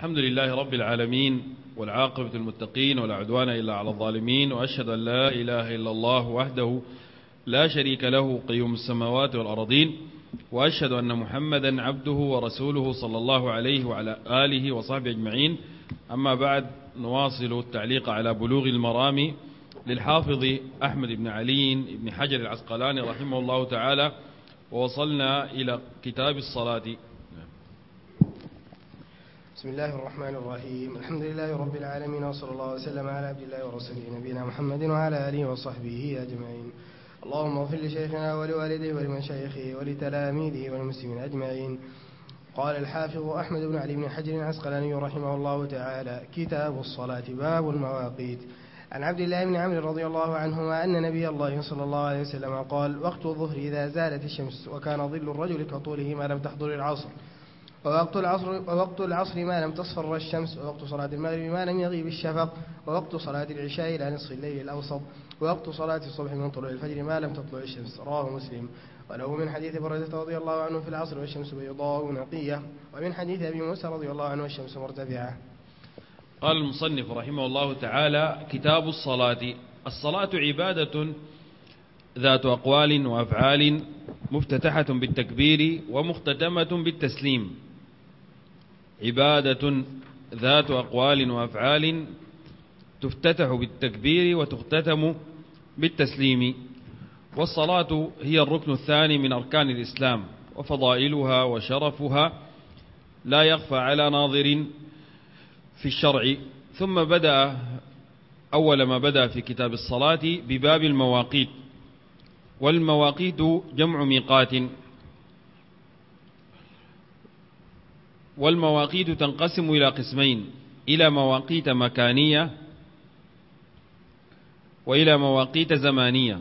الحمد لله رب العالمين، والعاقبة للمتقين ولا عدوان إلا على الظالمين، وأشهد أن لا إله إلا الله وحده لا شريك له قيوم السماوات والأرضين، وأشهد أن محمدا عبده ورسوله صلى الله عليه وعلى آله وصحبه أجمعين. أما بعد، نواصل التعليق على بلوغ المرام للحافظ أحمد بن علي بن حجر العسقلاني رحمه الله تعالى، ووصلنا إلى كتاب الصلاة. بسم الله الرحمن الرحيم. الحمد لله رب العالمين، وصلى الله وسلم على عبد الله ورسوله نبينا محمد وعلى آله وصحبه أجمعين. اللهم اغفر لشيخنا ولوالديه ولمشايخه ولتلاميذه والمسلمين أجمعين. قال الحافظ أحمد بن علي بن حجر العسقلاني رحمه الله تعالى: كتاب الصلاة، باب المواقيت. عن عبد الله بن عمرو رضي الله عنهما أن نبي الله صلى الله عليه وسلم قال: وقت الظهر إذا زالت الشمس وكان ظل الرجل كطوله ما لم تحضر العصر، ووقت العصر ما لم تصفر الشمس، ووقت صلاة المغرب ما لم يغيب الشفق، ووقت صلاة العشاء إلى نصف الليل الأوسط، ووقت صلاة الصبح من طلوع الفجر ما لم تطلع الشمس. رواه مسلم. وله من حديث بريدة رضي الله عنه في العصر والشمس بيضاء نقية، ومن حديث أبي موسى رضي الله عنه والشمس مرتفعة. قال المصنف رحمه الله تعالى: كتاب الصلاة. الصلاة عبادة ذات أقوال وأفعال، مفتتحة بالتكبير ومختتمة بالتسليم. عبادة ذات أقوال وأفعال تفتتح بالتكبير وتختتم بالتسليم. والصلاة هي الركن الثاني من أركان الإسلام، وفضائلها وشرفها لا يخفى على ناظر في الشرع. ثم أول ما بدأ في كتاب الصلاة بباب المواقيت. والمواقيت جمع ميقات. والمواقيت تنقسم إلى قسمين: إلى مواقيت مكانية وإلى مواقيت زمانية.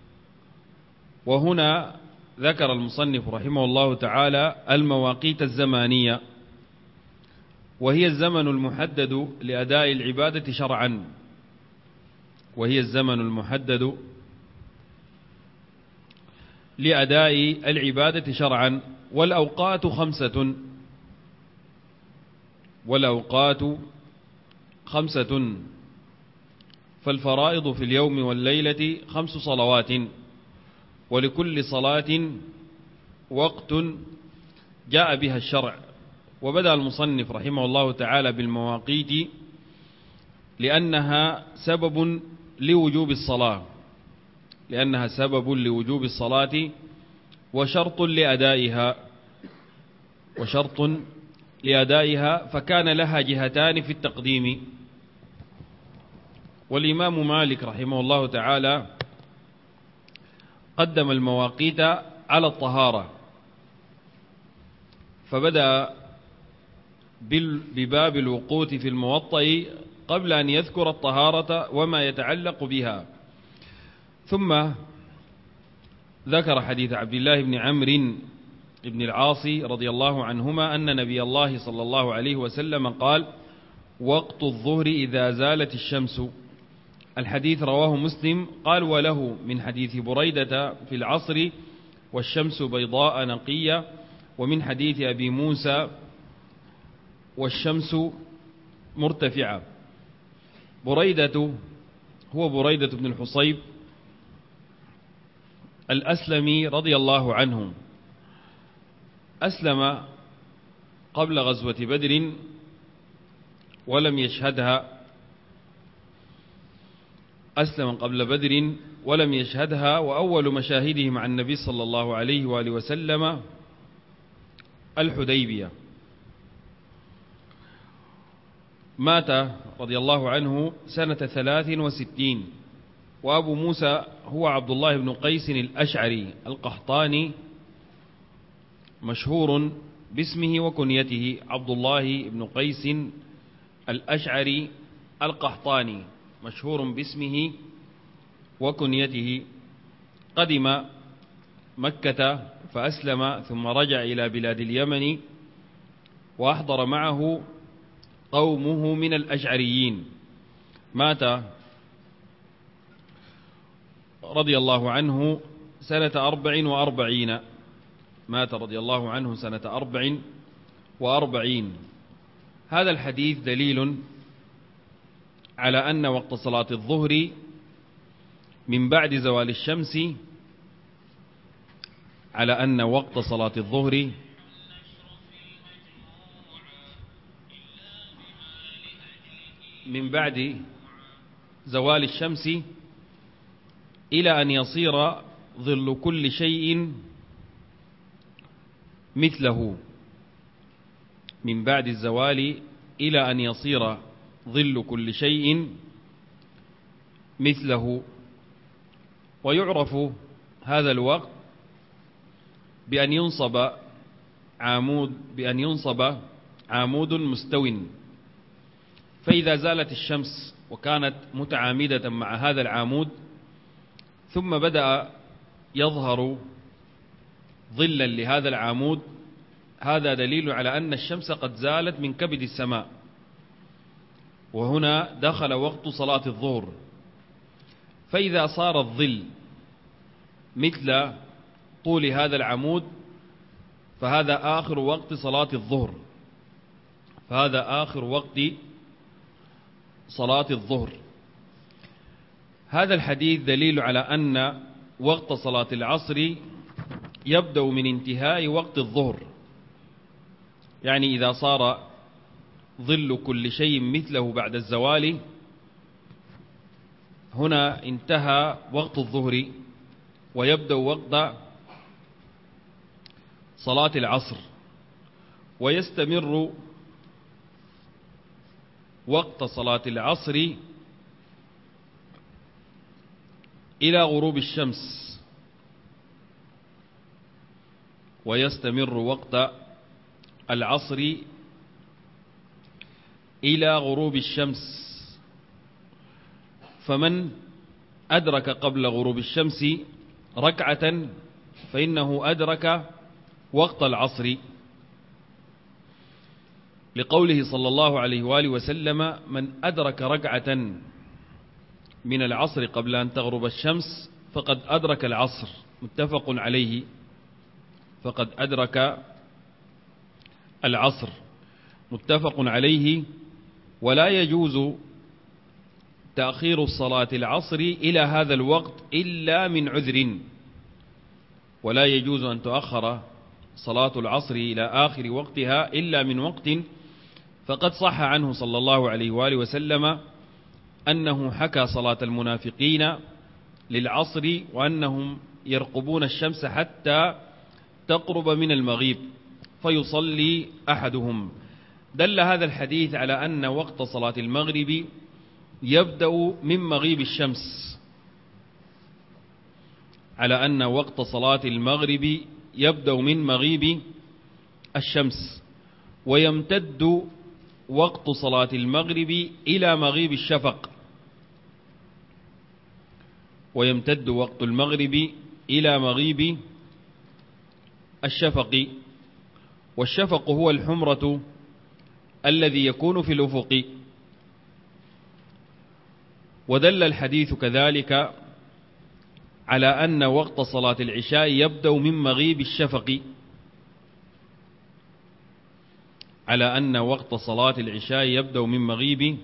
وهنا ذكر المصنف رحمه الله تعالى المواقيت الزمانية، وهي الزمن المحدد لأداء العبادة شرعا. وهي الزمن المحدد لأداء العبادة شرعا. والأوقات خمسة. فالفرائض في اليوم والليلة 5 صلوات، ولكل صلاة وقت جاء بها الشرع. وبدأ المصنف رحمه الله تعالى بالمواقيت لأنها سبب لوجوب الصلاة، وشرط لأدائها، فكان لها جهتان في التقديم. والإمام مالك رحمه الله تعالى قدم المواقيت على الطهارة، فبدأ بباب الوقوت في الموطأ قبل أن يذكر الطهارة وما يتعلق بها. ثم ذكر حديث عبد الله بن عمرو بن العاص رضي الله عنهما أن نبي الله صلى الله عليه وسلم قال: وقت الظهر إذا زالت الشمس. الحديث رواه مسلم. قال: وله من حديث بريدة في العصر والشمس بيضاء نقية، ومن حديث أبي موسى والشمس مرتفعة. بريدة هو بريدة بن الحصيب الأسلمي رضي الله عنه. أسلم قبل غزوة بدر ولم يشهدها. وأول مشاهده مع النبي صلى الله عليه وآله وسلم الحديبية. مات رضي الله عنه سنة 63. وأبو موسى هو عبد الله بن قيس الأشعري القحطاني، مشهور باسمه وكنيته. عبد الله بن قيس الأشعري القحطاني مشهور باسمه وكنيته. قدم مكة فأسلم، ثم رجع إلى بلاد اليمن، وأحضر معه قومه من الأشعريين. مات رضي الله عنه سنة 44. هذا الحديث دليل على أن وقت صلاة الظهر من بعد زوال الشمس، على أن وقت صلاة الظهر من بعد زوال الشمس إلى أن يصير ظل كل شيء مثله، من بعد الزوال إلى أن يصير ظل كل شيء مثله. ويعرف هذا الوقت بأن ينصب عامود مستو، فإذا زالت الشمس وكانت متعامدة مع هذا العامود ثم بدأ يظهر ظلا لهذا العامود، هذا دليل على أن الشمس قد زالت من كبد السماء، وهنا دخل وقت صلاة الظهر. فإذا صار الظل مثل طول هذا العمود فهذا آخر وقت صلاة الظهر، فهذا آخر وقت صلاة الظهر. هذا الحديث دليل على أن وقت صلاة العصر يبدأ من انتهاء وقت الظهر، يعني إذا صار ظل كل شيء مثله بعد الزوال، هنا انتهى وقت الظهر ويبدأ وقت صلاة العصر، ويستمر وقت صلاة العصر إلى غروب الشمس، ويستمر وقت العصر إلى غروب الشمس. فمن أدرك قبل غروب الشمس ركعة فإنه أدرك وقت العصر، لقوله صلى الله عليه وآله وسلم: من أدرك ركعة من العصر قبل أن تغرب الشمس فقد أدرك العصر، متفق عليه، فقد أدرك العصر، متفق عليه. ولا يجوز تأخير الصلاة العصر إلى هذا الوقت إلا من عذر، ولا يجوز أن تؤخر صلاة العصر إلى آخر وقتها إلا من وقت، فقد صح عنه صلى الله عليه وآله وسلم أنه حكى صلاة المنافقين للعصر وأنهم يرقبون الشمس حتى تقرب من المغيب فيصلي أحدهم. دل هذا الحديث على أن وقت صلاة المغرب يبدأ من مغيب الشمس، على أن وقت صلاة المغرب يبدأ من مغيب الشمس، ويمتد وقت صلاة المغرب إلى مغيب الشفق، ويمتد وقت المغرب إلى مغيب الشفق. والشفق هو الحمرة الذي يكون في الأفق. ودل الحديث كذلك على أن وقت صلاة العشاء يبدأ من مغيب الشفق، على أن وقت صلاة العشاء يبدأ من مغيب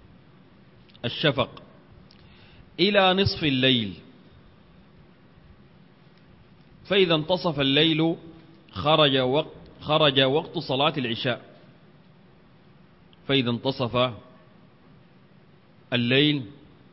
الشفق إلى نصف الليل، فإذا انتصف الليل خرج وقت صلاة العشاء، فإذا انتصف الليل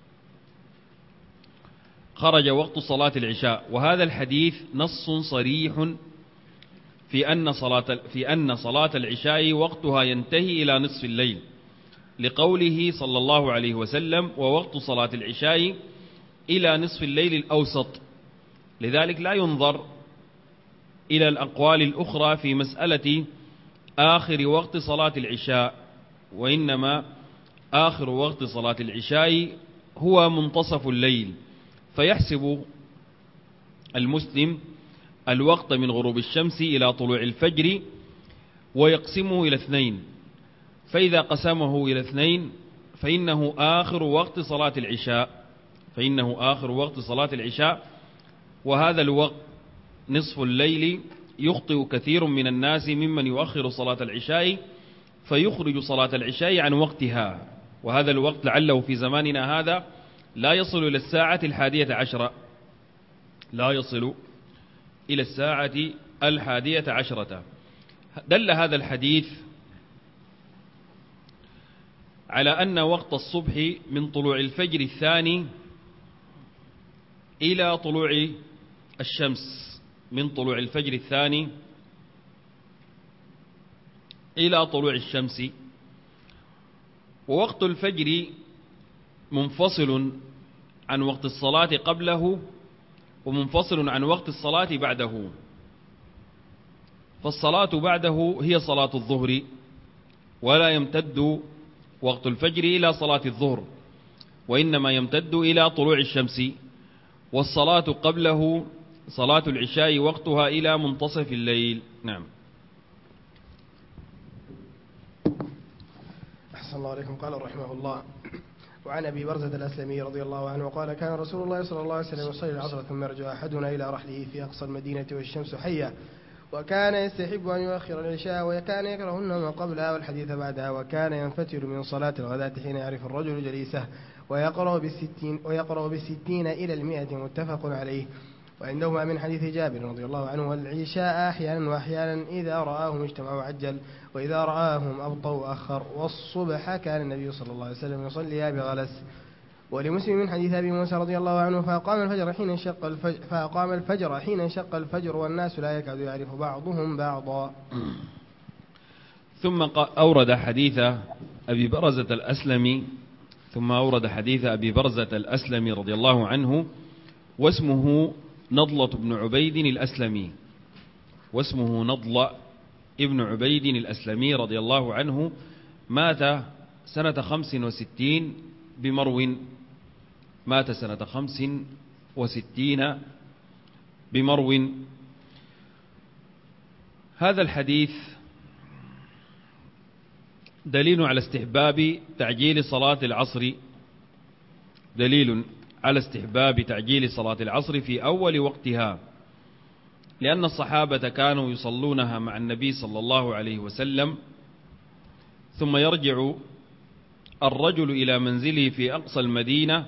خرج وقت صلاة العشاء. وهذا الحديث نص صريح في أن صلاة العشاء وقتها ينتهي إلى نصف الليل، لقوله صلى الله عليه وسلم: ووقت صلاة العشاء إلى نصف الليل الأوسط. لذلك لا ينظر إلى الأقوال الأخرى في مسألة آخر وقت صلاة العشاء، وإنما آخر وقت صلاة العشاء هو منتصف الليل، فيحسب المسلم الوقت من غروب الشمس إلى طلوع الفجر ويقسمه إلى 2، فإذا قسمه إلى 2 فإنه آخر وقت صلاة العشاء، فإنه آخر وقت صلاة العشاء. وهذا الوقت نصف الليل يخطئ كثير من الناس ممن يؤخر صلاة العشاء فيخرج صلاة العشاء عن وقتها، وهذا الوقت لعله في زماننا هذا لا يصل إلى الساعة 11، لا يصل إلى الساعة 11. دل هذا الحديث على أن وقت الصبح من طلوع الفجر الثاني إلى طلوع الشمس، من طلوع الفجر الثاني إلى طلوع الشمس. ووقت الفجر منفصل عن وقت الصلاة قبله ومنفصل عن وقت الصلاة بعده، فالصلاة بعده هي صلاة الظهر، ولا يمتد وقت الفجر إلى صلاة الظهر، وإنما يمتد إلى طلوع الشمس. والصلاة قبله صلاة العشاء وقتها إلى منتصف الليل. نعم. أحسن الله عليكم. قال رحمه الله: وعن أبي برزة الأسلمي رضي الله عنه قال: كان رسول الله صلى الله عليه وسلم يصلي العصر ثم يرجع أحدنا إلى رحله في أقصى المدينة والشمس حية، وكان يستحب أن يؤخر العشاء، وكان يكره النوم قبلها والحديث بعدها، وكان ينفتر من صلاة الغداة حين يعرف الرجل جليسه، ويقرأ بالستين إلى 100 متفق عليه. وعندهما من حديث جابر رضي الله عنه: والعشاء أحيانا وأحيانا إذا رآهم اجتمعوا عجل، وإذا رآهم أبطوا أخر، والصبح كان النبي صلى الله عليه وسلم يصليها بغلس. ولمسلم من حديث أبي موسى رضي الله عنه: فأقام الفجر حين انشق الفجر والناس لا يكاد يعرف بعضهم بعضا. ثم أورد حديث أبي برزة الأسلمي، رضي الله عنه، واسمه نضلة بن عبيد الأسلمي، رضي الله عنه، مات سنة 65 بمرو. هذا الحديث دليل على استحباب تعجيل صلاة العصر في أول وقتها، لأن الصحابة كانوا يصلونها مع النبي صلى الله عليه وسلم، ثم يرجع الرجل إلى منزله في أقصى المدينة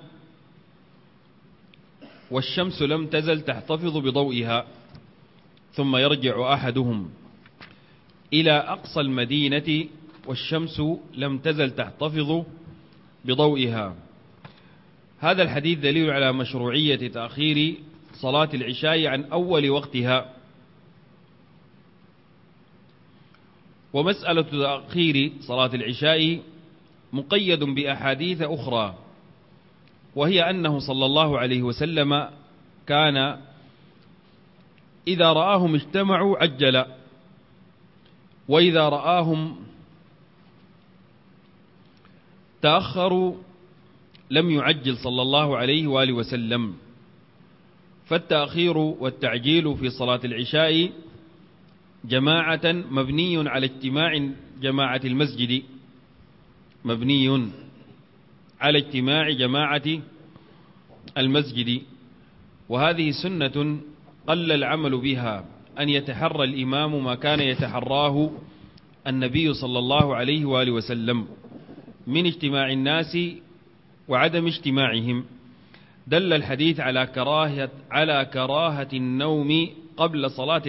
والشمس لم تزل تحتفظ بضوئها، ثم يرجع أحدهم إلى أقصى المدينة والشمس لم تزل تحتفظ بضوئها. هذا الحديث دليل على مشروعية تأخير صلاة العشاء عن أول وقتها. ومسألة تأخير صلاة العشاء مقيد بأحاديث أخرى، وهي أنه صلى الله عليه وسلم كان إذا رآهم اجتمعوا عجل، وإذا رآهم تأخروا لم يعجل صلى الله عليه وآله وسلم. فالتأخير والتعجيل في صلاة العشاء جماعة مبني على اجتماع جماعة المسجد، وهذه سنة قل العمل بها، أن يتحرى الإمام ما كان يتحراه النبي صلى الله عليه وآله وسلم من اجتماع الناس وعدم اجتماعهم. دل الحديث على كراهة النوم قبل صلاة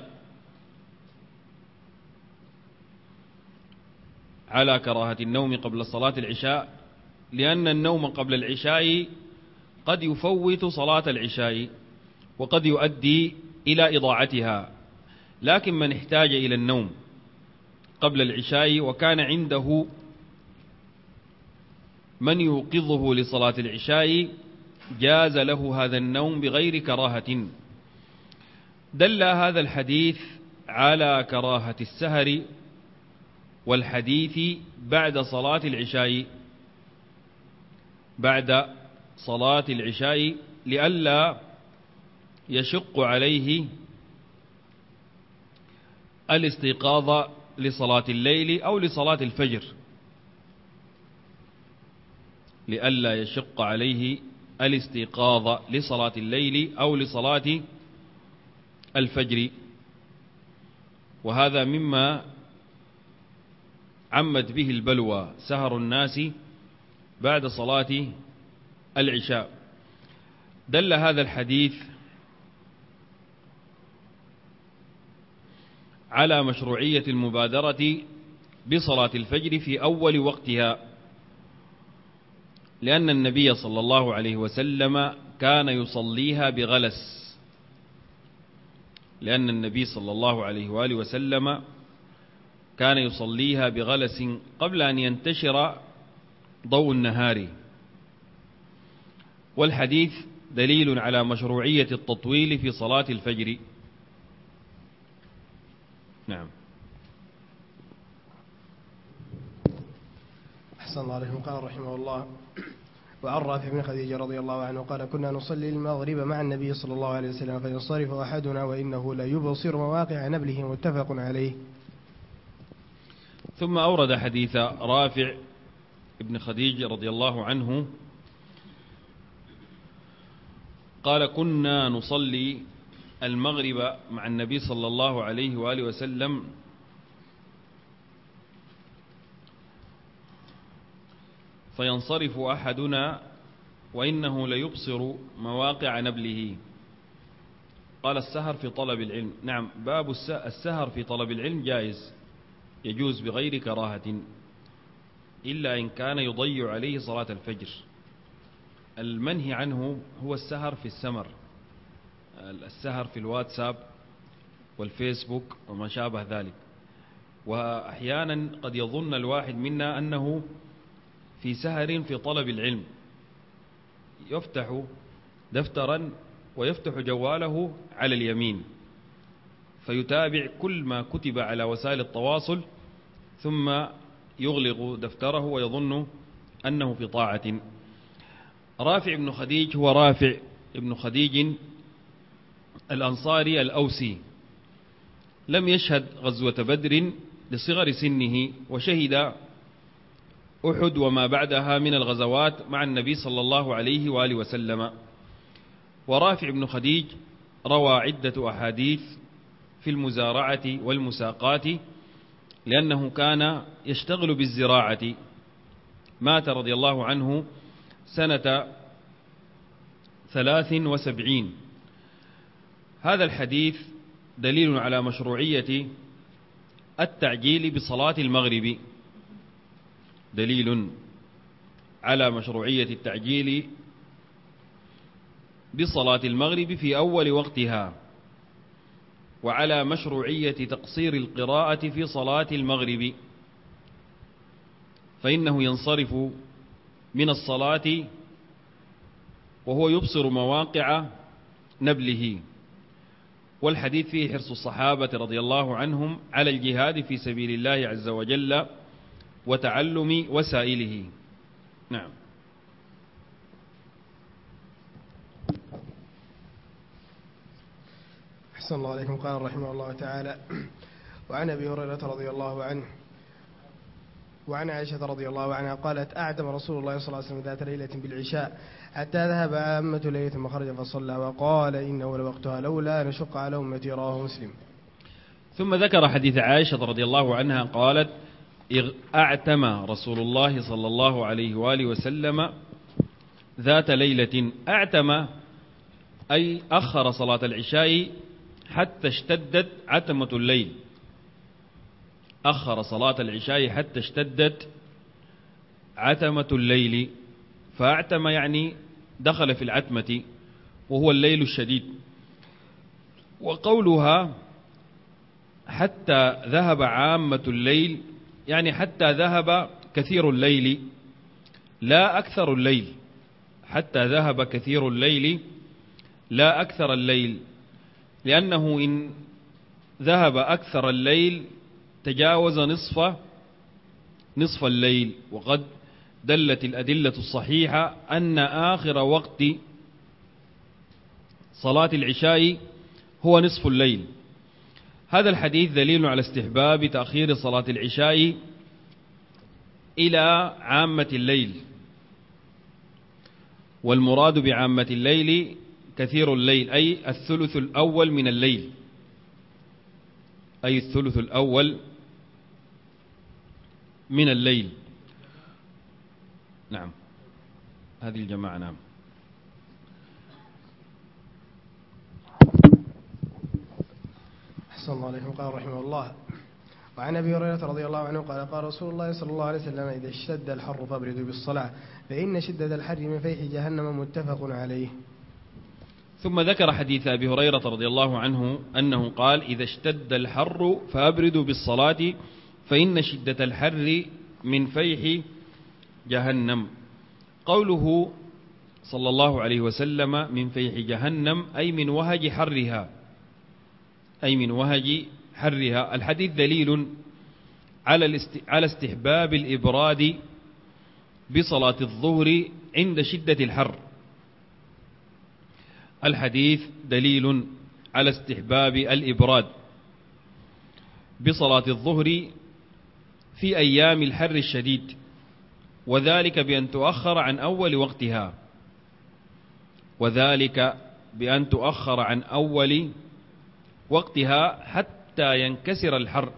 العشاء، لأن النوم قبل العشاء قد يفوت صلاة العشاء وقد يؤدي إلى إضاعتها. لكن من احتاج إلى النوم قبل العشاء وكان عنده من يوقظه لصلاة العشاء جاز له هذا النوم بغير كراهة. دل هذا الحديث على كراهة السهر والحديث بعد صلاة العشاء لئلا يشق عليه الاستيقاظ لصلاة الليل أو لصلاة الفجر، وهذا مما عمت به البلوى سهر الناس بعد صلاة العشاء. دل هذا الحديث على مشروعية المبادرة بصلاة الفجر في أول وقتها، لأن النبي صلى الله عليه وسلم كان يصليها بغلس، لأن النبي صلى الله عليه وآله وسلم كان يصليها بغلس قبل أن ينتشر ضوء النهار. والحديث دليل على مشروعية التطويل في صلاة الفجر. نعم. أحسن الله عليكم. قال رحمه الله: وعن رافع بن خديج رضي الله عنه قال: كنا نصلي المغرب مع النبي صلى الله عليه وسلم فينصرف أحدنا وإنه ليبصر مواقع نبله، متفق عليه. ثم أورد حديث رافع بن خديج رضي الله عنه قال: كنا نصلي المغرب مع النبي صلى الله عليه وآله وسلم فينصرف أحدنا وإنه ليبصر مواقع نبله. قال: السهر في طلب العلم. نعم، باب السهر في طلب العلم جائز، يجوز بغير كراهة، إلا إن كان يضيع عليه صلاة الفجر. المنهي عنه هو السهر في السمر، السهر في الواتساب والفيسبوك وما شابه ذلك. وأحيانا قد يظن الواحد منا أنه في سهر في طلب العلم، يفتح دفترا ويفتح جواله على اليمين فيتابع كل ما كتب على وسائل التواصل، ثم يغلق دفتره ويظن أنه في طاعة. رافع بن خديج هو رافع بن خديج الأنصاري الأوسي، لم يشهد غزوة بدر لصغر سنه، وشهد أحد وما بعدها من الغزوات مع النبي صلى الله عليه وآله وسلم. ورافع بن خديج روى عدة أحاديث في المزارعة والمساقات، لأنه كان يشتغل بالزراعة. مات رضي الله عنه سنة 73. هذا الحديث دليل على مشروعية التعجيل بصلاة المغرب، دليل على مشروعية التعجيل بصلاة المغرب في أول وقتها، وعلى مشروعية تقصير القراءة في صلاة المغرب، فإنه ينصرف من الصلاة وهو يبصر مواقع نبله. والحديث فيه حرص الصحابة رضي الله عنهم على الجهاد في سبيل الله عز وجل وتعلم وسائله. نعم. أحسن الله عليكم. قال رحمه الله تعالى: وعن أبي هريرة رضي الله عنه وعن عائشة رضي الله عنها قالت: أعتم رسول الله صلى الله عليه وسلم ذات ليلة بالعشاء حتى ذهب عامة الليلة ثم خرج فصلى وقال: إنه لوقتها لولا نشق على أمتي. رواه مسلم. ثم ذكر حديث عائشة رضي الله عنها قالت: أعتم رسول الله صلى الله عليه وآله وسلم ذات ليلة. أعتم أي أخر صلاة العشاء حتى اشتدت عتمة الليل، أخر صلاة العشاء حتى اشتدت عتمة الليل. فأعتم يعني دخل في العتمة وهو الليل الشديد. وقولها حتى ذهب عامة الليل يعني حتى ذهب كثير الليل لا أكثر الليل، حتى ذهب كثير الليل لا أكثر الليل، لأنه إن ذهب أكثر الليل تجاوز نصف الليل. وقد دلت الأدلة الصحيحة أن آخر وقت صلاة العشاء هو نصف الليل. هذا الحديث دليل على استحباب تأخير صلاة العشاء إلى عامة الليل، والمراد بعامة الليل كثير الليل أي الثلث الأول من الليل، أي الثلث الأول من الليل. نعم، هذه الجماعة. نعم. أحسن الله عليكم. قال رحمه الله: وعن أبي هريرة رضي الله عنه قال: قال رسول الله صلى الله عليه وسلم: إذا اشتد الحر فابردوا بالصلاة فإن شدة الحر من فيح جهنم، متفق عليه. ثم ذكر حديث أبي هريرة رضي الله عنه أنه قال: إذا اشتد الحر فأبردوا بالصلاة فإن شدة الحر من فيح جهنم. قوله صلى الله عليه وسلم من فيح جهنم أي من وهج حرها، أي من وهج حرها. الحديث دليل على استحباب الإبراد بصلاة الظهر عند شدة الحر. الحديث دليل على استحباب الإبراد بصلاة الظهر في أيام الحر الشديد، وذلك بأن تؤخر عن أول وقتها، وذلك بأن تؤخر عن أول وقتها حتى ينكسر الحر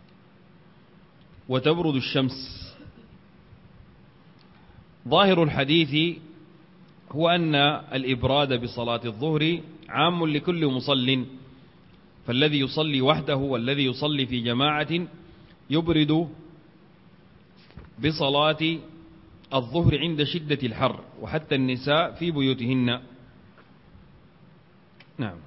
وتبرد الشمس. ظاهر الحديث هو أن الإبراد بصلاة الظهر عام لكل مصل، فالذي يصلي وحده والذي يصلي في جماعة يبرد بصلاة الظهر عند شدة الحر، وحتى النساء في بيوتهن. نعم.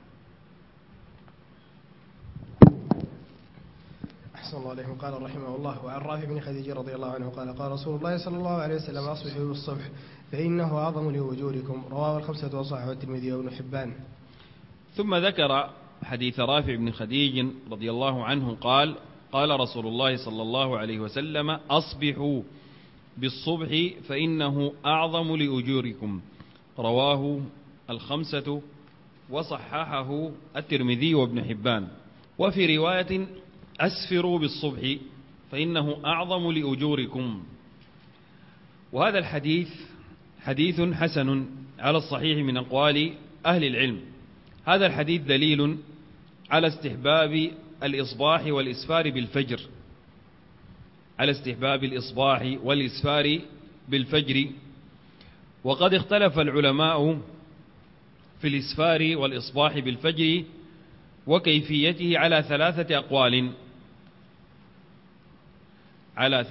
أحسن الله عليكم. قال رحمه الله: وعن رافع بن خديج رضي الله عنه قال: قال رسول الله صلى الله عليه وسلم: أصبحوا بالصبح فإنه أعظم لأجوركم، رواه الخمسة وصححه الترمذي وابن حبان. ثم ذكر حديث رافع بن خديج رضي الله عنه قال: قال رسول الله صلى الله عليه وسلم: أصبحوا بالصبح فإنه أعظم لأجوركم، رواه الخمسة وصححه الترمذي وابن حبان. وفي رواية: أسفروا بالصبح فإنه أعظم لأجوركم. وهذا الحديث حديث حسن على الصحيح من أقوال أهل العلم. هذا الحديث دليل على استحباب الإصباح والإسفار بالفجر، على استحباب الإصباح والإسفار بالفجر. وقد اختلف العلماء في الإسفار والإصباح بالفجر وكيفيته على ثلاثة أقوال، على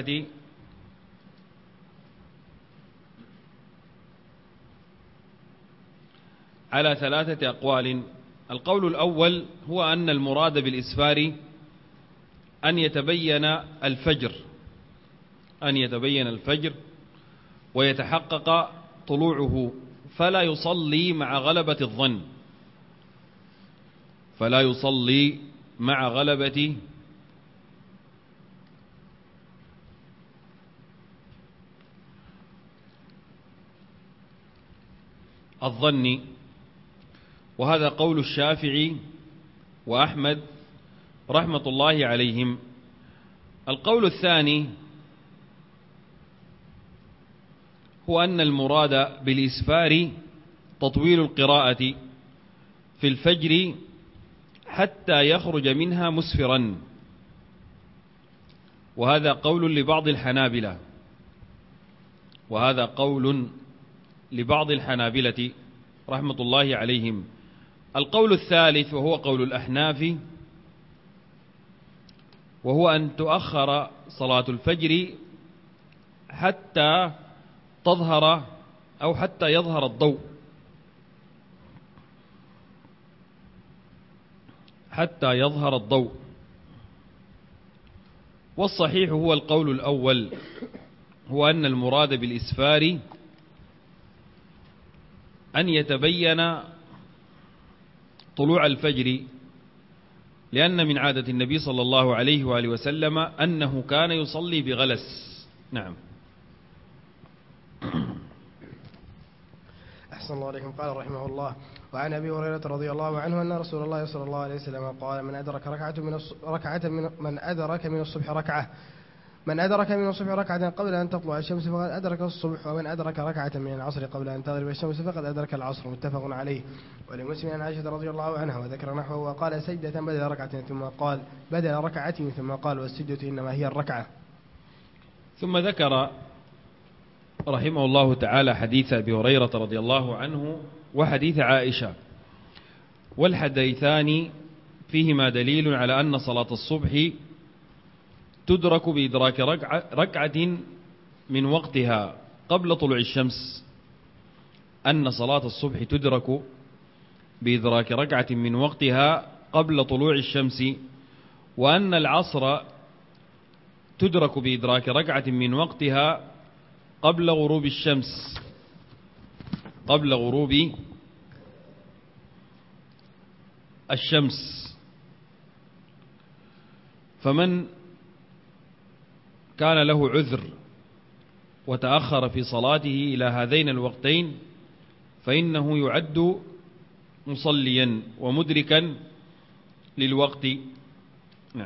ثلاثة أقوال. القول الأول هو أن المراد بالإسفار أن يتبين الفجر ويتحقق طلوعه، فلا يصلي مع غلبة الظن، فلا يصلي مع غلبة الظن. وهذا قول الشافعي وأحمد رحمة الله عليهم. القول الثاني هو أن المراد بالإسفار تطويل القراءة في الفجر حتى يخرج منها مسفرا، وهذا قول لبعض الحنابلة رحمة الله عليهم. القول الثالث وهو قول الأحناف، وهو أن تؤخر صلاة الفجر حتى تظهر أو حتى يظهر الضوء، والصحيح هو القول الأول، هو أن المراد بالإسفار أن يتبين طلوع الفجر، لأن من عادة النبي صلى الله عليه وآله وسلم أنه كان يصلي بغلس. نعم. أحسن الله عليكم. قال رحمه الله: وعن أبي هريرة رضي الله عنه أن رسول الله صلى الله عليه وسلم قال: من أدرك من الصبح ركعة قبل أن تطلع الشمس فقد أدرك الصبح، ومن أدرك ركعة من العصر قبل أن تغرب الشمس فقد أدرك العصر، متفق عليه. ولمسلم عن عائشة رضي الله عنها وذكر نحوه وقال: سجدة بدل ركعة ثم قال والسجدة إنما هي الركعة. ثم ذكر رحمه الله تعالى حديث أبي هريرة رضي الله عنه وحديث عائشة، والحديثان فيهما دليل على أن صلاة الصبح تدرك بإدراك ركعة من وقتها قبل طلوع الشمس، أن صلاة الصبح تدرك بإدراك ركعة من وقتها قبل طلوع الشمس، وأن العصر تدرك بإدراك ركعة من وقتها قبل غروب الشمس، قبل غروب الشمس. فمن كان له عذر وتأخر في صلاته إلى هذين الوقتين فإنه يعد مصليا ومدركا للوقت. نعم.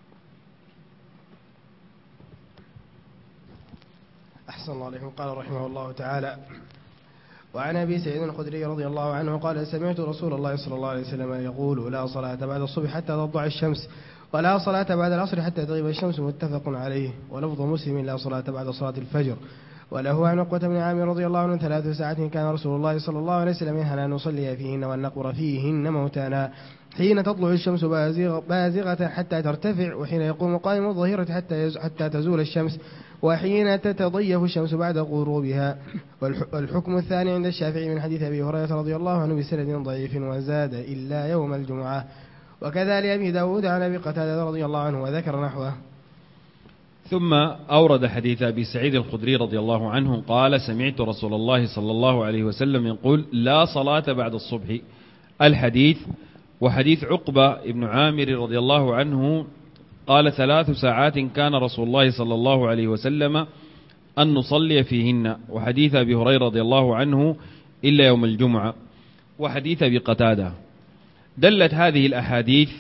أحسن الله عليكم. قال رحمه الله تعالى: وعن أبي سعيد الخدري رضي الله عنه قال: سمعت رسول الله صلى الله عليه وسلم يقول: لا صلاة بعد الصبح حتى تطلع الشمس، ولا صلاة بعد العصر حتى تغيب الشمس، متفق عليه. ولفظ مسلم: لا صلاة بعد صلاة الفجر. وله عن عقبة بن عامر رضي الله عنه: 3 ساعات كان رسول الله صلى الله عليه وسلم ينهانا أن نصلي فيهن وأن نقبر فيهن موتانا، حين تطلع الشمس بازغة حتى ترتفع، وحين يقوم قائم الظهيرة حتى تزول الشمس، وحين تتضيف الشمس بعد غروبها. والحكم الثاني عند الشافعي من حديث أبي هريرة رضي الله عنه بسند ضعيف، وزاد: إلا يوم الجمعة. وكذا لأبي داود عن أبي قتادة رضي الله عنه، وذكر نحوه. ثم أورد حديث أبي سعيد الخدري رضي الله عنه قال: سمعت رسول الله صلى الله عليه وسلم يقول: لا صلاة بعد الصبح. الحديث وحديث عقبة ابن عامر رضي الله عنه قال: 3 ساعات كان رسول الله صلى الله عليه وسلم أن نصلي فيهن. وحديث أبي هريرة رضي الله عنه: إلا يوم الجمعة. وحديث أبي قتادة. دلت هذه الأحاديث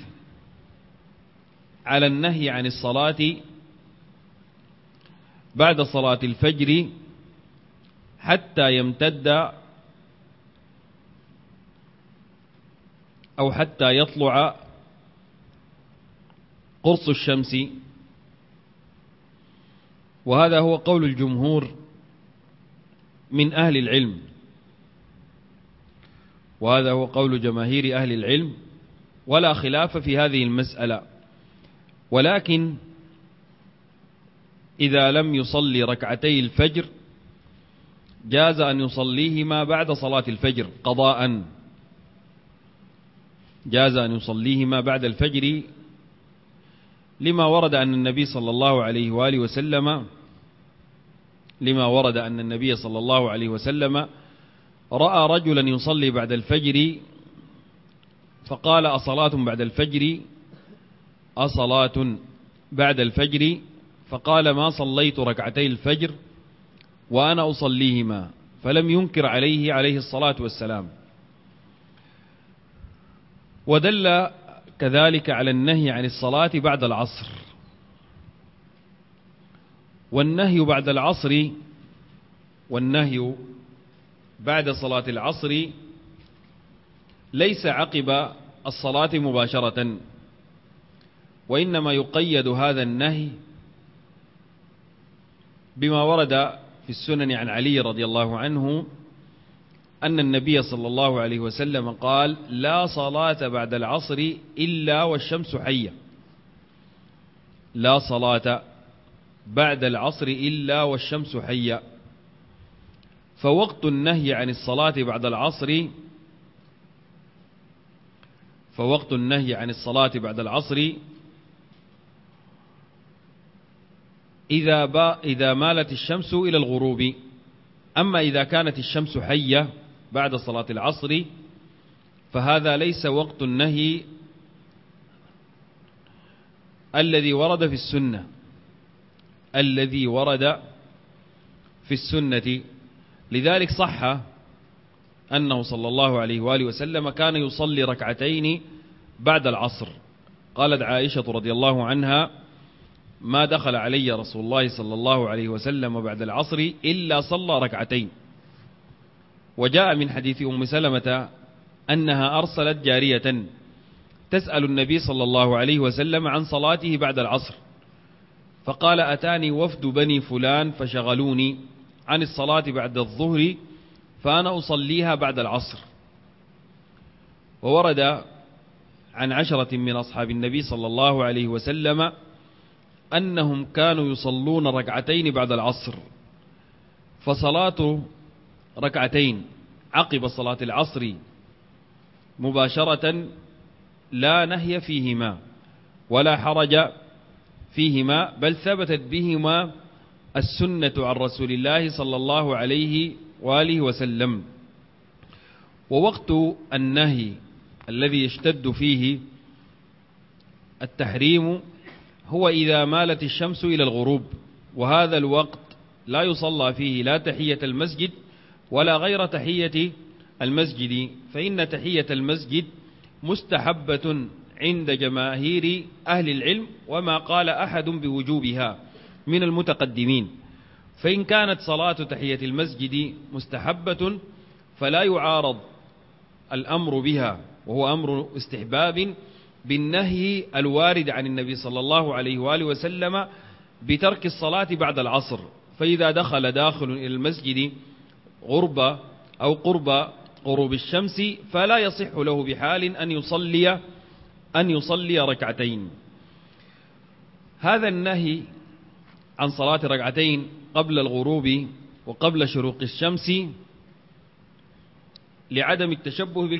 على النهي عن الصلاة بعد صلاة الفجر حتى يمتد أو حتى يطلع قرص الشمس، وهذا هو قول الجمهور من أهل العلم، وهذا هو قول جماهير أهل العلم، ولا خلاف في هذه المسألة. ولكن إذا لم يصلي ركعتي الفجر جاز أن يصليهما بعد صلاة الفجر قضاء، جاز أن يصليهما بعد الفجر، لما ورد أن النبي صلى الله عليه وآله وسلم رأى رجلا يصلي بعد الفجر فقال: أصلاة بعد الفجر؟ أصلاة بعد الفجر؟ فقال: ما صليت ركعتي الفجر وأنا أصليهما، فلم ينكر عليه الصلاة والسلام. ودل كذلك على النهي عن الصلاة بعد العصر. والنهي بعد صلاة العصر ليس عقب الصلاة مباشرة، وإنما يقيد هذا النهي بما ورد في السنن عن علي رضي الله عنه أن النبي صلى الله عليه وسلم قال: لا صلاة بعد العصر إلا والشمس حية. لا صلاة بعد العصر إلا والشمس حية. فوقت النهي عن الصلاة بعد العصر إذا مالت الشمس إلى الغروب. أما إذا كانت الشمس حية بعد صلاة العصر فهذا ليس وقت النهي الذي ورد في السنة. لذلك صح أنه صلى الله عليه وآله وسلم كان يصلي ركعتين بعد العصر. قالت عائشة رضي الله عنها: ما دخل علي رسول الله صلى الله عليه وسلم بعد العصر إلا صلى ركعتين. وجاء من حديث أم سلمة أنها أرسلت جارية تسأل النبي صلى الله عليه وسلم عن صلاته بعد العصر، فقال: أتاني وفد بني فلان فشغلوني عن الصلاة بعد الظهر فأنا أصليها بعد العصر. وورد عن 10 من أصحاب النبي صلى الله عليه وسلم أنهم كانوا يصلون ركعتين بعد العصر، فصلاة ركعتين عقب صلاة العصر مباشرة لا نهي فيهما ولا حرج فيهما، بل ثبتت بهما السنة عن رسول الله صلى الله عليه وآله وسلم. ووقت النهي الذي يشتد فيه التحريم هو إذا مالت الشمس إلى الغروب، وهذا الوقت لا يصلى فيه لا تحية المسجد ولا غير تحية المسجد، فإن تحية المسجد مستحبة عند جماهير أهل العلم، وما قال أحد بوجوبها من المتقدمين. فإن كانت صلاة تحية المسجد مستحبة فلا يعارض الأمر بها، وهو أمر استحباب بالنهي الوارد عن النبي صلى الله عليه وآله وسلم بترك الصلاة بعد العصر. فإذا دخل داخل إلى المسجد غرب أو قرب غروب الشمس فلا يصح له بحال أن يصلي ركعتين. هذا النهي عن صلاة ركعتين قبل الغروب وقبل شروق الشمس لعدم التشبه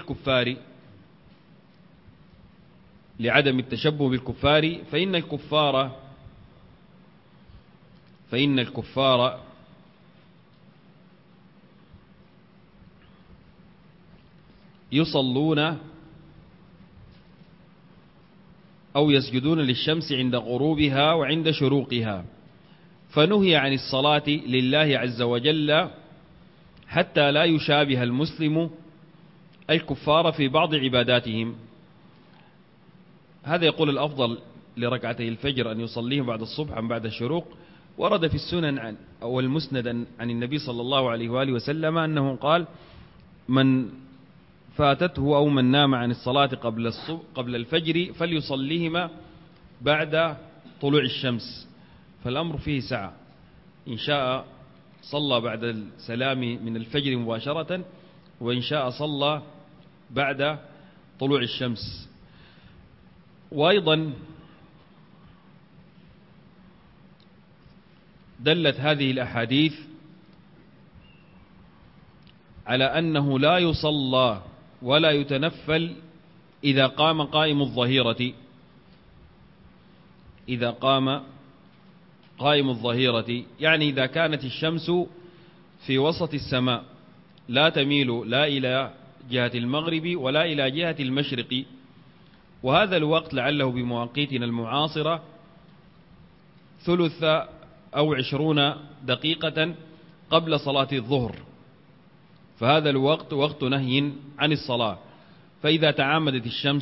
بالكفار، فإن الكفار يصلون أو يسجدون للشمس عند غروبها وعند شروقها، فنهي عن الصلاة لله عز وجل حتى لا يشابه المسلم الكفار في بعض عباداتهم. هذا يقول الأفضل لركعتي الفجر أن يصليهم بعد الصبح أم بعد الشروق. ورد في السنن أو المسند عن النبي صلى الله عليه وآله وسلم أنه قال: من فاتته أو من نام عن الصلاة قبل الفجر فليصليهما بعد طلوع الشمس. فالأمر فيه سعة، إن شاء صلى بعد السلام من الفجر مباشرة، وإن شاء صلى بعد طلوع الشمس. وأيضا دلت هذه الأحاديث على أنه لا يصلى ولا يتنفل إذا قام قائم الظهيرة، يعني إذا كانت الشمس في وسط السماء لا تميل لا إلى جهة المغرب ولا إلى جهة المشرق. وهذا الوقت لعله بمواقيتنا المعاصرة 30 أو 20 دقيقة قبل صلاة الظهر، فهذا الوقت وقت نهي عن الصلاة. فإذا تعامدت الشمس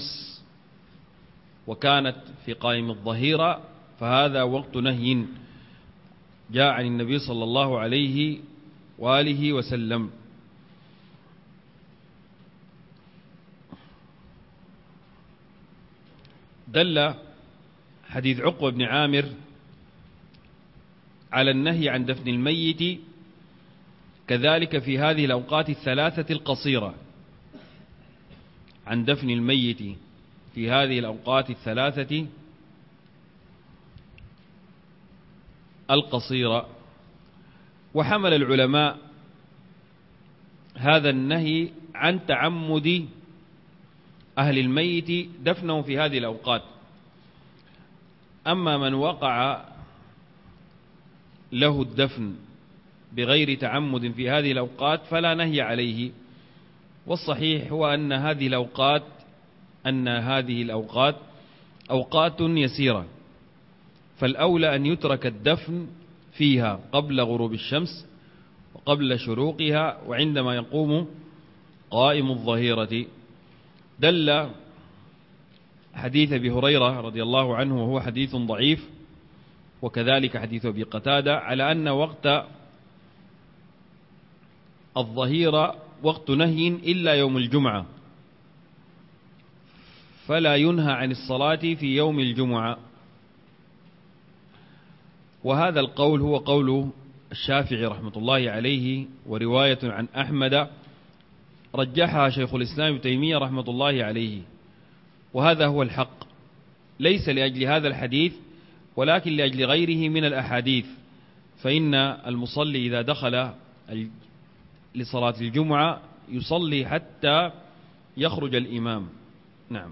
وكانت في قائم الظهيرة فهذا وقت نهي جاء عن النبي صلى الله عليه وآله وسلم. دل حديث عقبة بن عامر على النهي عن دفن الميت كذلك في هذه الأوقات الثلاثة القصيرة، عن دفن الميت في هذه الأوقات الثلاثة القصيرة. وحمل العلماء هذا النهي عن تعمد أهل الميت دفنه في هذه الأوقات. أما من وقع له الدفن بغير تعمد في هذه الأوقات فلا نهي عليه. والصحيح هو أن هذه الأوقات أوقات يسيرة، فالأولى أن يترك الدفن فيها قبل غروب الشمس وقبل شروقها وعندما يقوم قائم الظهيرة. دل حديث أبي هريرة رضي الله عنه وهو حديث ضعيف، وكذلك حديث أبي قتادة، على أن وقت الظهيرة وقت نهي إلا يوم الجمعة، فلا ينهى عن الصلاة في يوم الجمعة. وهذا القول هو قول الشافعي رحمة الله عليه، ورواية عن أحمد رجحها شيخ الإسلام ابن تيمية رحمة الله عليه، وهذا هو الحق، ليس لأجل هذا الحديث ولكن لأجل غيره من الأحاديث. فإن المصلي إذا دخل لصلاة الجمعة يصلي حتى يخرج الإمام. نعم.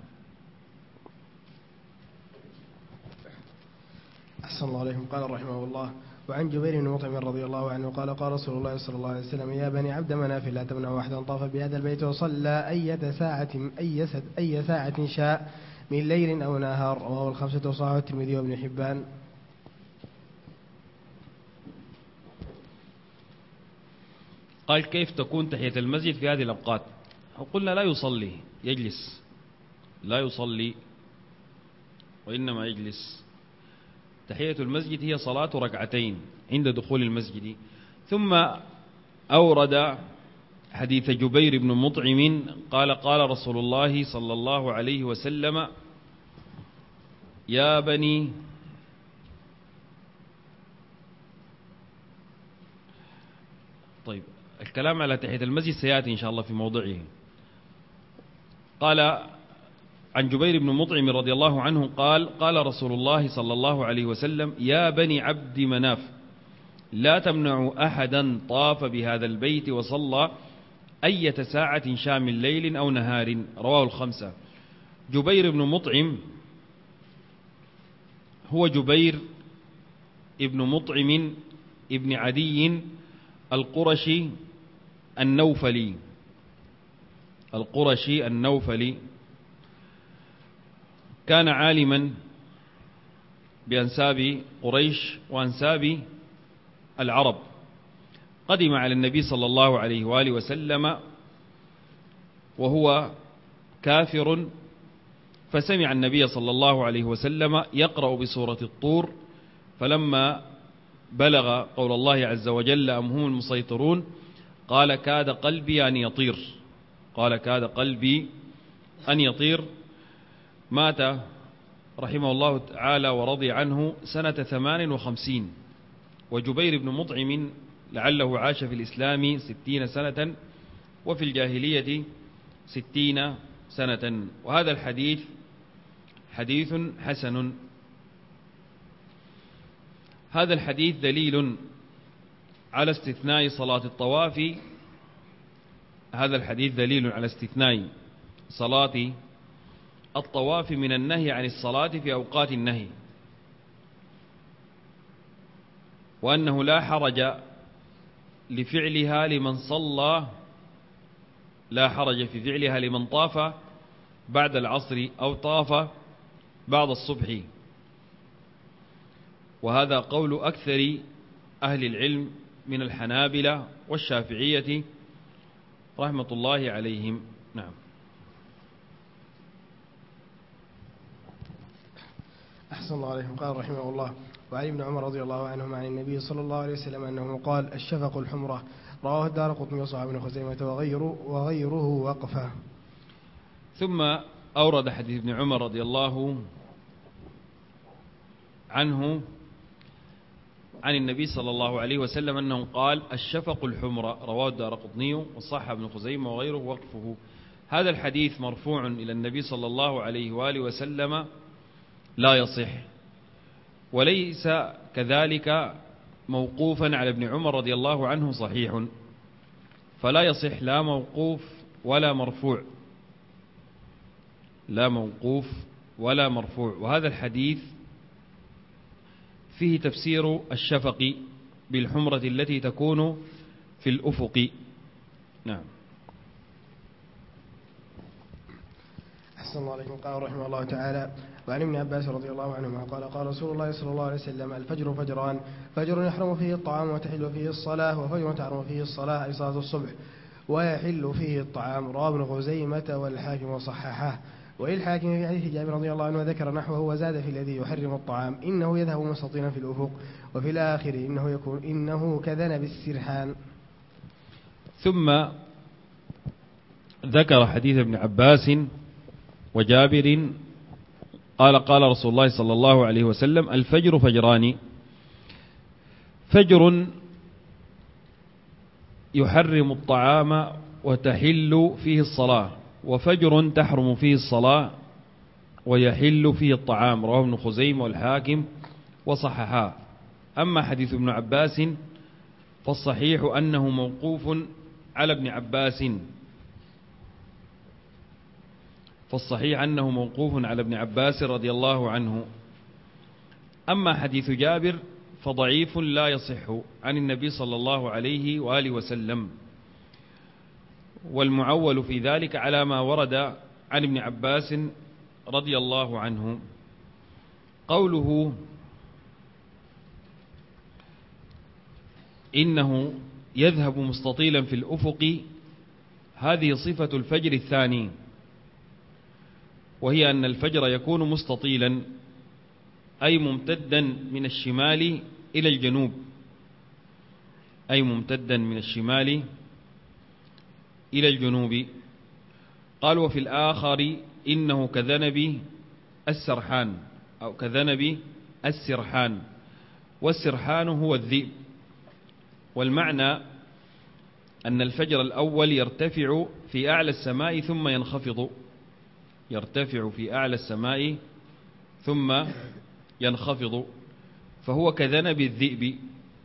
أحسن الله عليكم. قال رحمه الله: وعن جبير بن مطعم رضي الله عنه قال: قال رسول الله صلى الله عليه وسلم: يا بني عبد مناف لا تمنعوا أحدا طاف بهذا البيت وصلى أي ساعة شاء من ليل أو نهار. رواه الخمسة وصححه الترمذي وابن حبان. قال: كيف تكون تحية المسجد في هذه الأوقات؟ قلنا لا يصلي، يجلس، لا يصلي وإنما يجلس. تحية المسجد هي صلاة ركعتين عند دخول المسجد. ثم أورد حديث جبير بن مطعم قال: قال رسول الله صلى الله عليه وسلم: يا بني طيب، الكلام على تحية المسجد سيأتي إن شاء الله في موضعه. قال عن جبير بن مطعم رضي الله عنه قال: قال رسول الله صلى الله عليه وسلم: يا بني عبد مناف لا تمنعوا أحدا طاف بهذا البيت وصلى أية ساعة شاء من ليل أو نهار. رواه الخمسة. جبير بن مطعم هو جبير ابن مطعم ابن عدي القرشي النوفلي، كان عالما بأنساب قريش وأنساب العرب. قدم على النبي صلى الله عليه وآله وسلم وهو كافر، فسمع النبي صلى الله عليه وسلم يقرأ بسورة الطور، فلما بلغ قول الله عز وجل: أم هم المسيطرون، قال: كاد قلبي أن يطير. مات رحمه الله تعالى ورضي عنه سنة 58. وجبير بن مطعم لعله عاش في الإسلام 60 سنة وفي الجاهلية 60 سنة. وهذا الحديث حديث حسن. هذا الحديث دليل على استثناء صلاة الطواف. هذا الحديث دليل على استثناء صلاة الطواف من النهي عن الصلاة في أوقات النهي، وأنه لا حرج لفعلها لمن صلى، لا حرج في فعلها لمن طاف بعد العصر أو طاف بعد الصبح. وهذا قول أكثر أهل العلم من الحنابلة والشافعية رحمة الله عليهم. نعم. أحسن الله عليكم. قال رحمه الله: وعن ابن عمر رضي الله عنهما عن النبي صلى الله عليه وسلم أنه قال: الشفق الحمرة. رواه الدارقطني وصححه ابن خزيمة وغيره وقفه. ثم أورد حديث ابن عمر رضي الله عنه عن النبي صلى الله عليه وسلم أنه قال: الشفق الحمرة. رواه الدارقطني وصححه ابن خزيمة وغيره وقفه. هذا الحديث مرفوع إلى النبي صلى الله عليه وآله وسلم لا يصح، وليس كذلك موقوفا على ابن عمر رضي الله عنه صحيح، فلا يصح لا موقوف ولا مرفوع، لا موقوف ولا مرفوع. وهذا الحديث فيه تفسير الشفق بالحمرة التي تكون في الأفق. نعم. أحسن الله عليكم. قال رحمه الله تعالى: وعن ابن عباس رضي الله عنهما قال: قال رسول الله صلى الله عليه وسلم: الفجر فجران، فجر يحرم فيه الطعام وتحل فيه الصلاة، وفجر تحرم فيه الصلاة أي صلاة الصبح ويحل فيه الطعام. رواه ابن خزيمة والحاكم وصححه. وللحاكم في حديث جابر رضي الله عنه ذكر نحوه وزاد في الذي يحرم الطعام: إنه يذهب مستطيلا في الأفق، وفي الآخر إنه كذنب السرحان. ثم ذكر حديث ابن عباس وجابر قال: قال رسول الله صلى الله عليه وسلم: الفجر فجران، فجر يحرم الطعام وتحل فيه الصلاة، وفجر تحرم فيه الصلاة ويحل فيه الطعام. رواه ابن خزيمة والحاكم وصححاه. أما حديث ابن عباس فالصحيح أنه موقوف على ابن عباس، ابن عباس رضي الله عنه. أما حديث جابر فضعيف لا يصح عن النبي صلى الله عليه وآله وسلم، والمعول في ذلك على ما ورد عن ابن عباس رضي الله عنه. قوله إنه يذهب مستطيلا في الأفق، هذه صفة الفجر الثاني، وهي أن الفجر يكون مستطيلا أي ممتدا من الشمال إلى الجنوب، قال وفي الآخر إنه كذنب السرحان أو كذنب السرحان، والسرحان هو الذئب. والمعنى أن الفجر الأول يرتفع في أعلى السماء ثم ينخفض، فهو كذنب الذئب.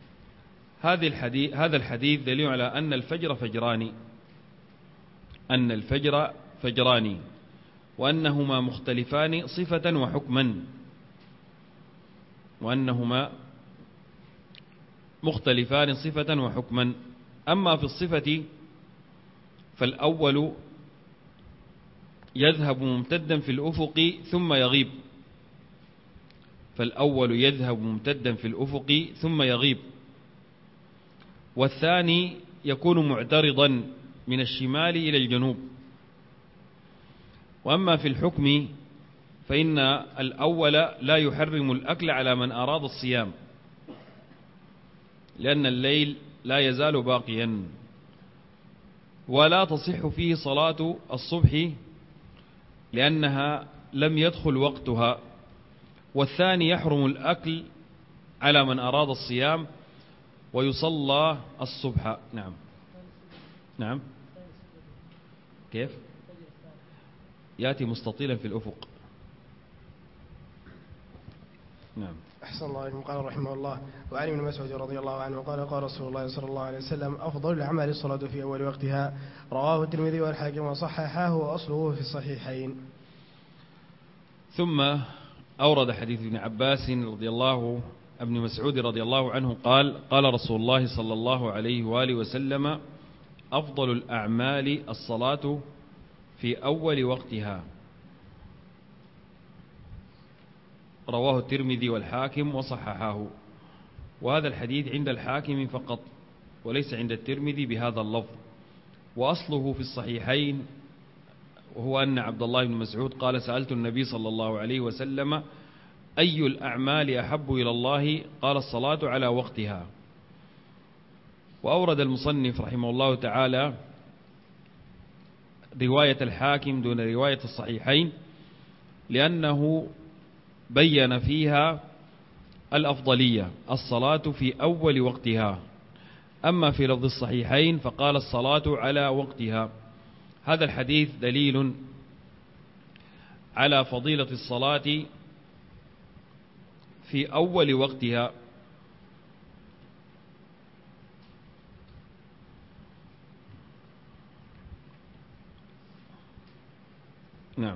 هذا الحديث دليل على أن الفجر فجران، وأنهما مختلفان صفة وحكما. أما في الصفة فالأول يذهب ممتدا في الأفق ثم يغيب، والثاني يكون معترضا من الشمال إلى الجنوب. وأما في الحكم فإن الأول لا يحرم الأكل على من أراد الصيام، لأن الليل لا يزال باقيا، ولا تصح فيه صلاة الصبح لأنها لم يدخل وقتها. والثاني يحرم الأكل على من أراد الصيام ويصلى الصبح. نعم كيف؟ يأتي مستطيلا في الأفق. نعم. أحسن الله عليكم. قال رحمه الله: وعن ابن مسعود رضي الله عنه قال: قال رسول الله صلى الله عليه وسلم: أفضل الأعمال الصلاة في أول وقتها. رواه الترمذي والحاكم وصححه، وأصله في الصحيحين. ثم أورد حديث ابن عباس ابن مسعود رضي الله عنه قال: قال رسول الله صلى الله عليه وآله وسلم: أفضل الأعمال الصلاة في أول وقتها. رواه الترمذي والحاكم وصححه. وهذا الحديث عند الحاكم فقط، وليس عند الترمذي بهذا اللفظ، وأصله في الصحيحين، وهو أن عبد الله بن مسعود قال: سألت النبي صلى الله عليه وسلم: أي الأعمال أحب إلى الله؟ قال: الصلاة على وقتها. وأورد المصنف رحمه الله تعالى رواية الحاكم دون رواية الصحيحين، لأنه بين فيها الأفضلية، الصلاة في أول وقتها. أما في لفظ الصحيحين فقال: الصلاة على وقتها. هذا الحديث دليل على فضيلة الصلاة في أول وقتها. نعم.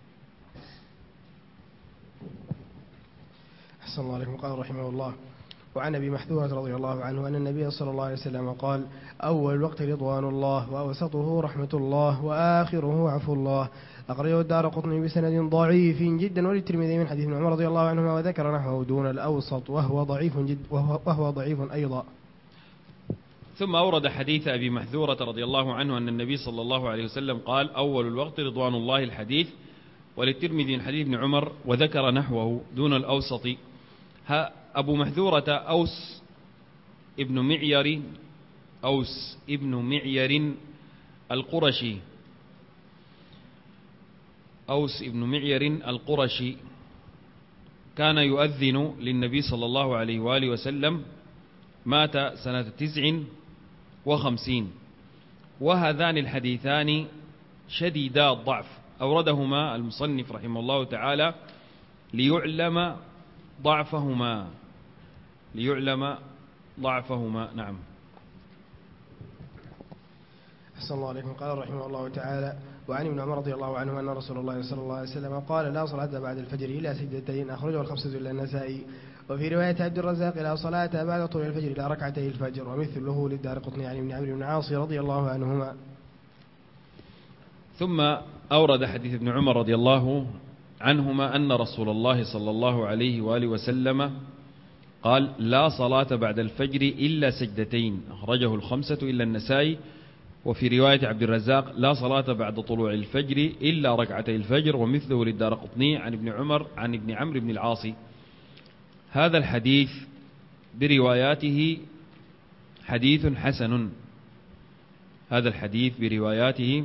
أحسن الله عليكم. قال رحمه الله: وعن أبي محذورة رضي الله عنه أن النبي صلى الله عليه وسلم قال: أول الوقت رضوان الله، وأوسطه رحمة الله، وآخره عفو الله. أخرجه الدارقطني بسند ضعيف جدا، وللترمذي من حديث ابن عمر رضي الله عنهما وذكر نحوه دون الأوسط، وهو ضعيف أيضا. ثم أورد حديث أبي محذورة رضي الله عنه أن النبي صلى الله عليه وسلم قال: أول الوقت رضوان الله الحديث، وللترمذي من حديث ابن عمر وذكر نحوه دون الأوسط. أبو محذورة أوس ابن معير القرشي كان يؤذن للنبي صلى الله عليه وآله وسلم مات سنة 59. وهذان الحديثان شديدا الضعف، أوردهما المصنف رحمه الله تعالى ليعلم ضعفهما. نعم. أحسن الله عليكم. قال رحمه الله تعالى: وعن ابن عمر رضي الله عنه أن رسول الله صلى الله عليه وسلم قال: لا صلاة بعد الفجر إلا سجدتين، أخرجه الخمسة إلا النسائي. وفي رواية عبد الرزاق: لا صلاة بعد طلوع الفجر إلا ركعتي الفجر، ومثله للدارقطني عن ابن عمرو بن العاص رضي الله عنهما. ثم أورد حديث ابن عمر رضي الله عنهما أن رسول الله صلى الله عليه وآله وسلم قال: لا صلاة بعد الفجر إلا سجدتين، أخرجه الخمسة إلا النسائي. وفي رواية عبد الرزاق: لا صلاة بعد طلوع الفجر إلا ركعتي الفجر، ومثله للدارقطني عن ابن عمر عن ابن عمرو بن العاص. هذا الحديث برواياته حديث حسن. هذا الحديث برواياته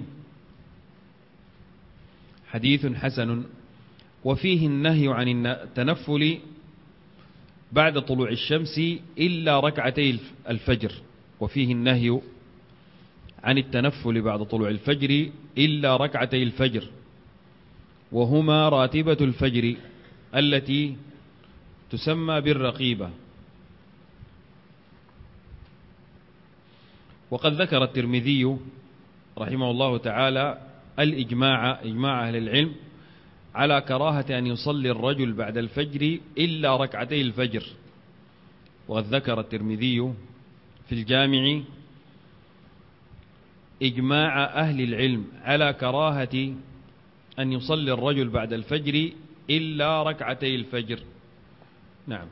حديث حسن، وفيه النهي عن التنفل بعد طلوع الشمس إلا ركعتي الفجر. وفيه النهي عن التنفل بعد طلوع الفجر إلا ركعتي الفجر، وهما راتبة الفجر التي تسمى بالرقيبة. وقد ذكر الترمذي رحمه الله تعالى إجماع أهل العلم على كراهة أن يصلي الرجل بعد الفجر إلا ركعتي الفجر. وقد ذكر الترمذي في الجامع إجماع أهل العلم على كراهة أن يصلي الرجل بعد الفجر إلا ركعتي الفجر. نعم.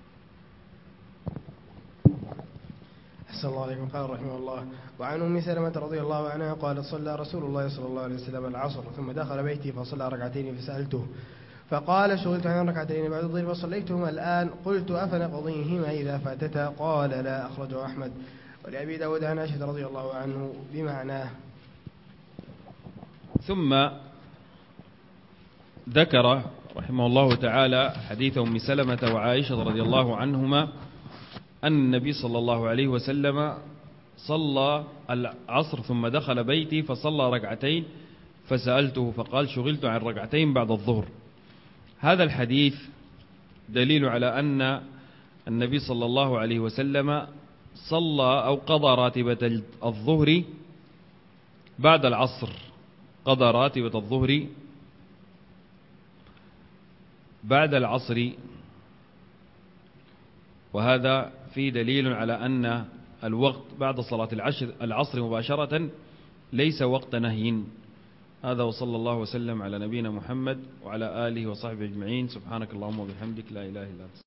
أحسن الله عليكم. قال رحمه الله: وعن أم سلمة رضي الله عنها قالت: صلى رسول الله صلى الله عليه وسلم العصر ثم دخل بيتي فصلى ركعتين فسألته فقال: شغلت عن ركعتين بعد الظهر فصليتهما الآن. قلت: أفنقضيهما إذا فاتتا؟ قال: لا. أخرجه أحمد. ولأبي داود عن عائشة رضي الله عنه بمعناه. ثم ذكر رحمه الله تعالى حديث أم سلمة وعائشة رضي الله عنهما أن النبي صلى الله عليه وسلم صلى العصر ثم دخل بيتي فصلى ركعتين فسألته فقال: شغلت عن ركعتين بعد الظهر. هذا الحديث دليل على أن النبي صلى الله عليه وسلم صلى أو قضى راتبة الظهر بعد العصر، قضى راتبة الظهر بعد العصر. وهذا فيه دليل على أن الوقت بعد صلاة العصر مباشرة ليس وقت نهي. هذا وصلى الله وسلم على نبينا محمد وعلى آله وصحبه أجمعين. سبحانك اللهم وبحمدك، لا إله إلا أنت.